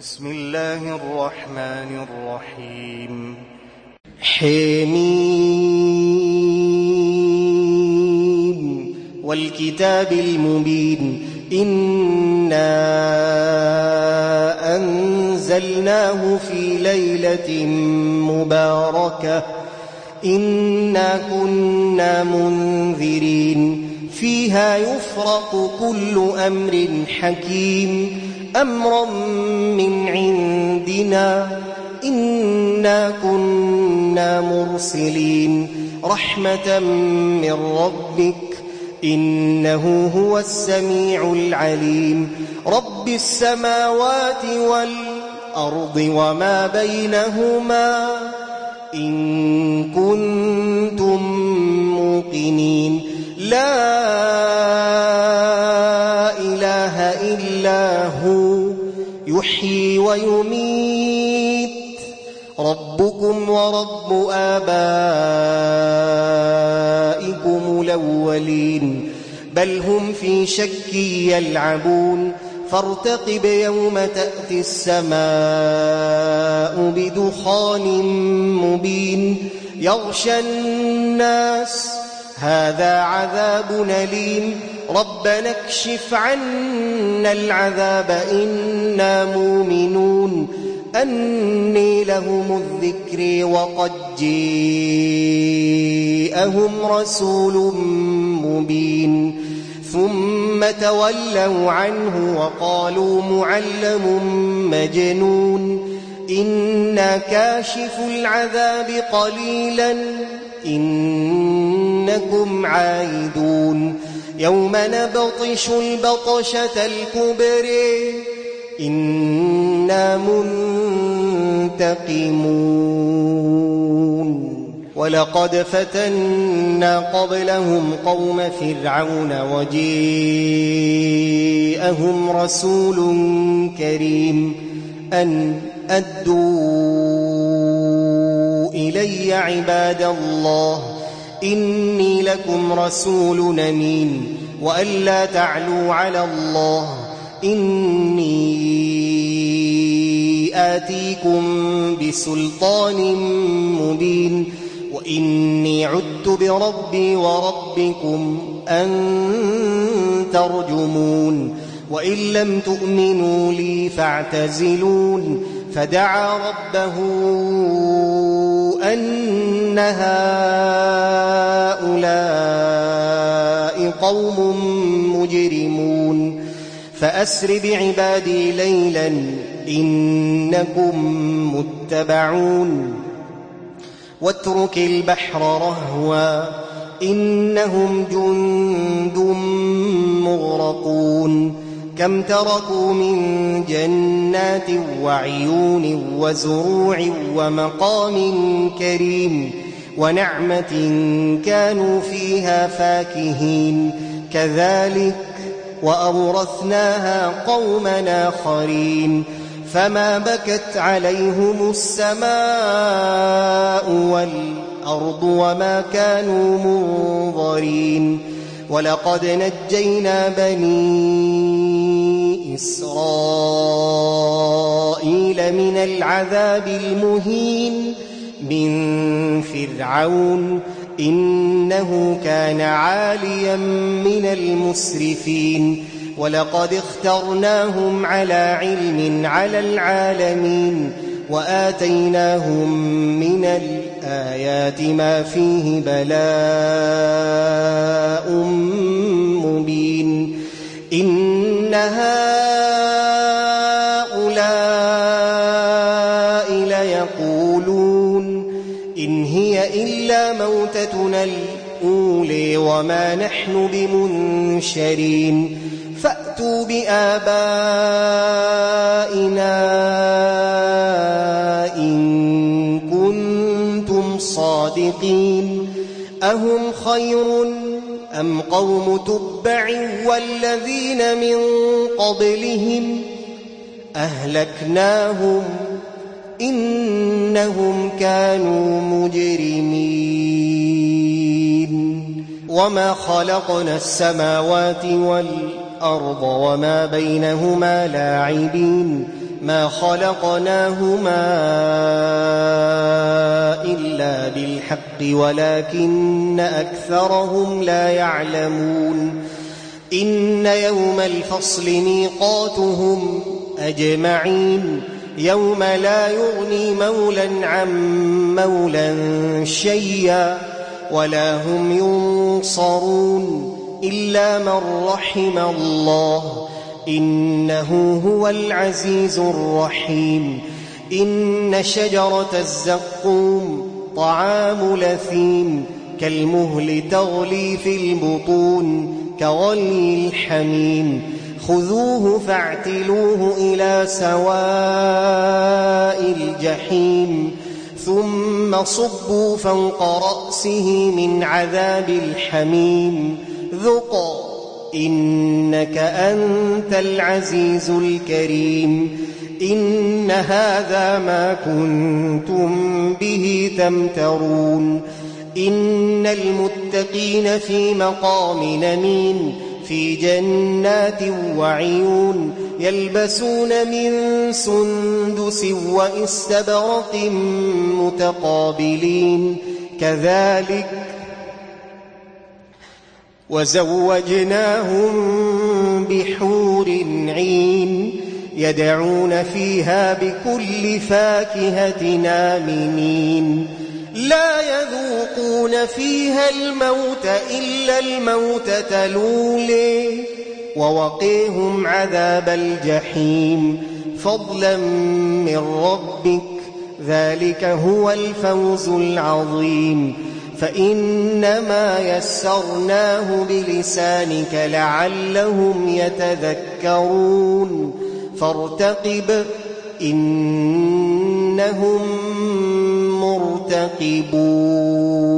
بسم الله الرحمن الرحيم. حميم والكتاب المبين إنا أنزلناه في ليلة مباركة إنا كنا منذرين فيها يفرق كل أمر حكيم أمرا من عندنا إنا كنا مرسلين رحمة من ربك إنه هو السميع العليم رب السماوات والأرض وما بينهما إن كنتم موقنين لا إله إلا هو يحيي ويميت ربكم ورب آبائكم الأولين بل هم في شك يلعبون فارتقب يوم تأتي السماء بدخان مبين يغشى الناس هذا عذاب أليم ربنا اكشف عنا العذاب إنا مؤمنون أني لهم الذكر وقد جاءهم رسول مبين ثم تولوا عنه وقالوا معلم مجنون إنا كاشف العذاب قليلا إنكم عائدون يوم نبطش البطشة الكبرى إنا منتقمون ولقد فتنا قبلهم قوم فرعون وجاءهم رسول كريم أن أدوا إلي عباد الله إني لكم رسول أمين وأن لا تعلوا على الله إني آتيكم بسلطان مبين وإني عدت بربي وربكم أن ترجمون وإن لم تؤمنوا لي فاعتزلون فدعا ربه أن هؤلاء قوم مجرمون فأسر بعبادي ليلا إنكم متبعون واترك البحر رهوا إنهم جند مغرقون كم تركوا من جنات وعيون وزروع ومقام كريم ونعمة كانوا فيها فاكهين كذلك وأورثناها قوما آخرين فما بكت عليهم السماء والأرض وما كانوا منظرين ولقد نجينا بني إسرائيل من العذاب المهين من فرعون إنه كان عاليا من المسرفين ولقد اخترناهم على علم على العالمين وآتيناهم من الآيات ما فيه بلاء مبين إن هؤلاء ليقولون إن هي إلا موتتنا الأولى وما نحن بمنشرين فأتوا بآبائنا إن كنتم صادقين أهم خير أم قوم تبع والذين من قبلهم أهلكناهم إنهم كانوا مجرمين وما خلقنا السماوات والأرض وما بينهما لاعبين ما خلقناهما إلا بالحق ولكن أكثرهم لا يعلمون إن يوم الفصل ميقاتهم أجمعين يوم لا يغني مولى عن مولى شيئا ولا هم ينصرون إلا من رحم الله إنه هو العزيز الرحيم إن شجرة الزقوم طعام لثيم كالمهل تغلي في البطون كغلي الحميم خذوه فاعتلوه إلى سواء الجحيم ثم صبوا فوق رأسه من عذاب الحميم ذق إنك أنت العزيز الكريم إن هذا ما كنتم به تمترون إن المتقين في مقام أمين في جنات وعيون يلبسون من سندس وإستبرق متقابلين كذلك وزوجناهم بحور عين يدعون فيها بكل فاكهة آمنين لا يذوقون فيها الموت إلا الموتة الأولى ووقيهم عذاب الجحيم فضلا من ربك ذلك هو الفوز العظيم فإنما يسرناه بلسانك لعلهم يتذكرون فارتقب إنهم مرتقبون